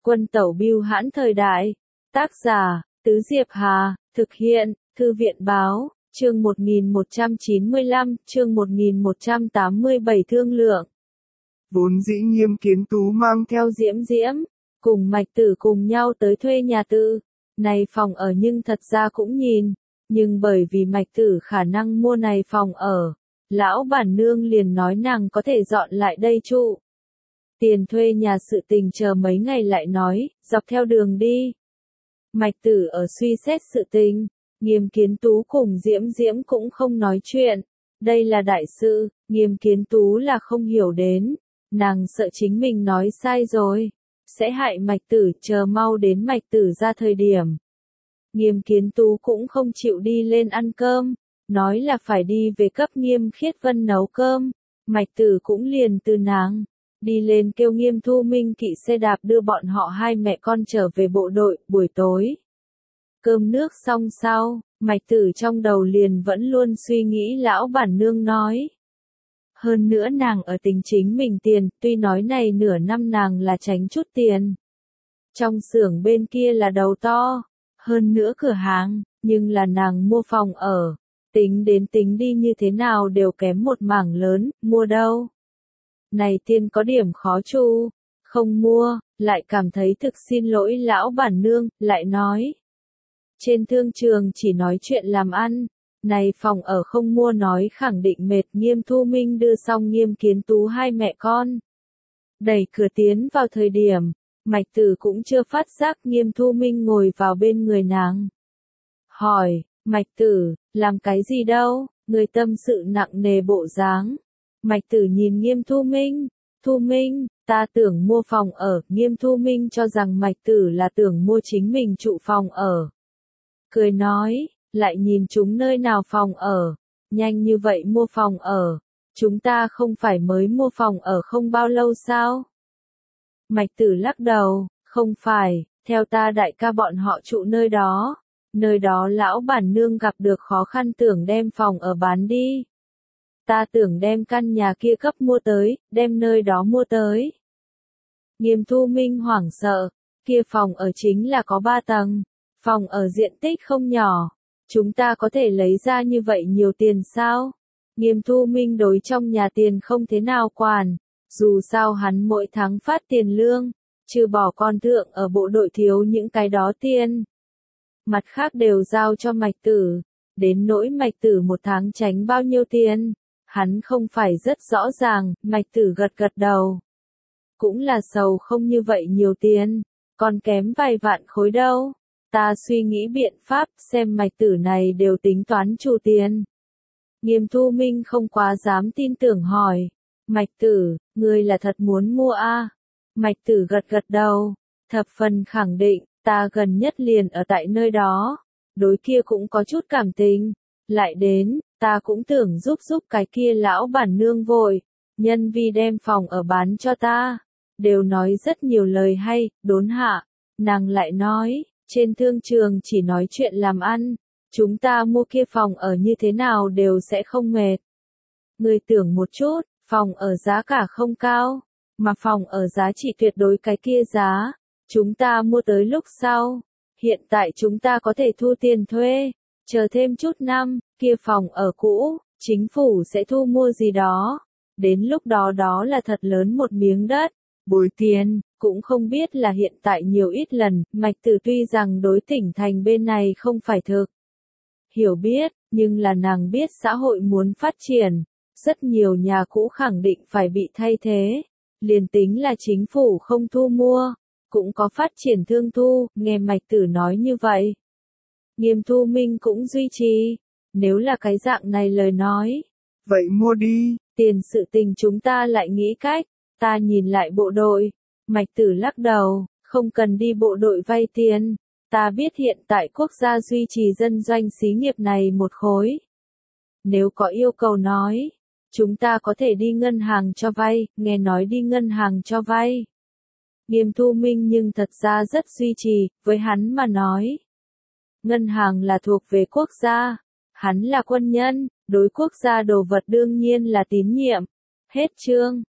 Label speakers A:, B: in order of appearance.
A: Quân tẩu bưu hãn thời đại. Tác giả, Tứ Diệp Hà, thực hiện, Thư viện báo, chương 1195, chương 1187 thương lượng.
B: Vốn dĩ Nghiêm Kiến Tú mang theo
A: Diễm Diễm, cùng Mạch Tử cùng nhau tới thuê nhà tự. Này phòng ở nhưng thật ra cũng nhìn, nhưng bởi vì Mạch Tử khả năng mua này phòng ở, lão bản nương liền nói nàng có thể dọn lại đây trụ. Tiền thuê nhà sự tình chờ mấy ngày lại nói, dọc theo đường đi. Mạch Tử ở suy xét sự tình, Nghiêm Kiến Tú cùng Diễm Diễm cũng không nói chuyện. Đây là đại sự, Nghiêm Kiến Tú là không hiểu đến, nàng sợ chính mình nói sai rồi, sẽ hại Mạch Tử, chờ mau đến Mạch Tử ra thời điểm. Nghiêm Kiến Tú cũng không chịu đi lên ăn cơm, nói là phải đi về cấp Nghiêm Khiết Vân nấu cơm. Mạch Tử cũng liền từ nàng đi lên kêu Nghiêm Thu Minh kỵ xe đạp đưa bọn họ hai mẹ con trở về bộ đội. Buổi tối cơm nước xong sau, Mạch Tử trong đầu liền vẫn luôn suy nghĩ lão bản nương nói. Hơn nữa nàng ở tình chính mình tiền, tuy nói này nửa năm nàng là tránh chút tiền. Trong xưởng bên kia là đầu to, hơn nữa cửa hàng, nhưng là nàng mua phòng ở. Tính đến tính đi như thế nào đều kém một mảng lớn, mua đâu. Này tiền có điểm khó chu, không mua, lại cảm thấy thực xin lỗi lão bản nương, lại nói. Trên thương trường chỉ nói chuyện làm ăn, này phòng ở không mua nói khẳng định mệt. Nghiêm Thu Minh đưa xong Nghiêm Kiến Tú hai mẹ con. Đẩy cửa tiến vào thời điểm, Mạch Tử cũng chưa phát giác Nghiêm Thu Minh ngồi vào bên người nàng. Hỏi, Mạch Tử, làm cái gì đâu, người tâm sự nặng nề bộ dáng. Mạch Tử nhìn Nghiêm Thu Minh, ta tưởng mua phòng ở. Nghiêm Thu Minh cho rằng Mạch Tử là tưởng mua chính mình trụ phòng ở. Cười nói, lại nhìn chúng nơi nào phòng ở, nhanh như vậy mua phòng ở, chúng ta không phải mới mua phòng ở không bao lâu sao? Mạch Tử lắc đầu, không phải, theo ta đại ca bọn họ trụ nơi đó lão bản nương gặp được khó khăn tưởng đem phòng ở bán đi. Ta tưởng đem căn nhà kia cấp mua tới, đem nơi đó mua tới. Nghiêm Thu Minh hoảng sợ, kia phòng ở chính là có 3 tầng, phòng ở diện tích không nhỏ, chúng ta có thể lấy ra như vậy nhiều tiền sao? Nghiêm Thu Minh đối trong nhà tiền không thế nào quản, dù sao hắn mỗi tháng phát tiền lương, trừ bỏ con thượng ở bộ đội thiếu những cái đó tiền. Mặt khác đều giao cho Mạch Tử, đến nỗi Mạch Tử một tháng tránh bao nhiêu tiền, hắn không phải rất rõ ràng. Mạch Tử gật gật đầu. Cũng là sầu không như vậy nhiều tiền, còn kém vài vạn khối đâu. Ta suy nghĩ biện pháp xem Mạch Tử này đều tính toán chu tiền. Nghiêm Thu Minh không quá dám tin tưởng hỏi. Mạch Tử, ngươi là thật muốn mua a? Mạch Tử gật gật đầu, thập phần khẳng định, ta gần nhất liền ở tại nơi đó. Đối kia cũng có chút cảm tình. Lại đến, ta cũng tưởng giúp cái kia lão bản nương vội. Nhân vi đem phòng ở bán cho ta. Đều nói rất nhiều lời hay, đốn hạ. Nàng lại nói, trên thương trường chỉ nói chuyện làm ăn. Chúng ta mua kia phòng ở như thế nào đều sẽ không mệt. Ngươi tưởng một chút, phòng ở giá cả không cao, mà phòng ở giá trị tuyệt đối cái kia giá. Chúng ta mua tới lúc sau, hiện tại chúng ta có thể thu tiền thuê, chờ thêm chút năm, kia phòng ở cũ, chính phủ sẽ thu mua gì đó. Đến lúc đó đó là thật lớn một miếng đất, bồi tiền, cũng không biết là hiện tại nhiều ít lần. Mạch Tử tuy rằng đối tỉnh thành bên này không phải thực hiểu biết, nhưng là nàng biết xã hội muốn phát triển, rất nhiều nhà cũ khẳng định phải bị thay thế, liền tính là chính phủ không thu mua, cũng có phát triển thương thu. Nghe Mạch Tử nói như vậy, Nghiêm Thu Minh cũng duy trì, nếu là cái dạng này lời nói,
B: vậy mua đi,
A: tiền sự tình chúng ta lại nghĩ cách. Ta nhìn lại bộ đội. Mạch Tử lắc đầu, không cần đi bộ đội vay tiền. Ta biết hiện tại quốc gia duy trì dân doanh xí nghiệp này một khối. Nếu có yêu cầu nói, chúng ta có thể đi ngân hàng cho vay. Nghe nói đi ngân hàng cho vay. Nghiêm Thu Minh nhưng thật ra rất duy trì, với hắn mà nói. Ngân hàng là thuộc về quốc gia. Hắn là quân nhân, đối quốc gia đồ vật đương nhiên là tín nhiệm. Hết chương.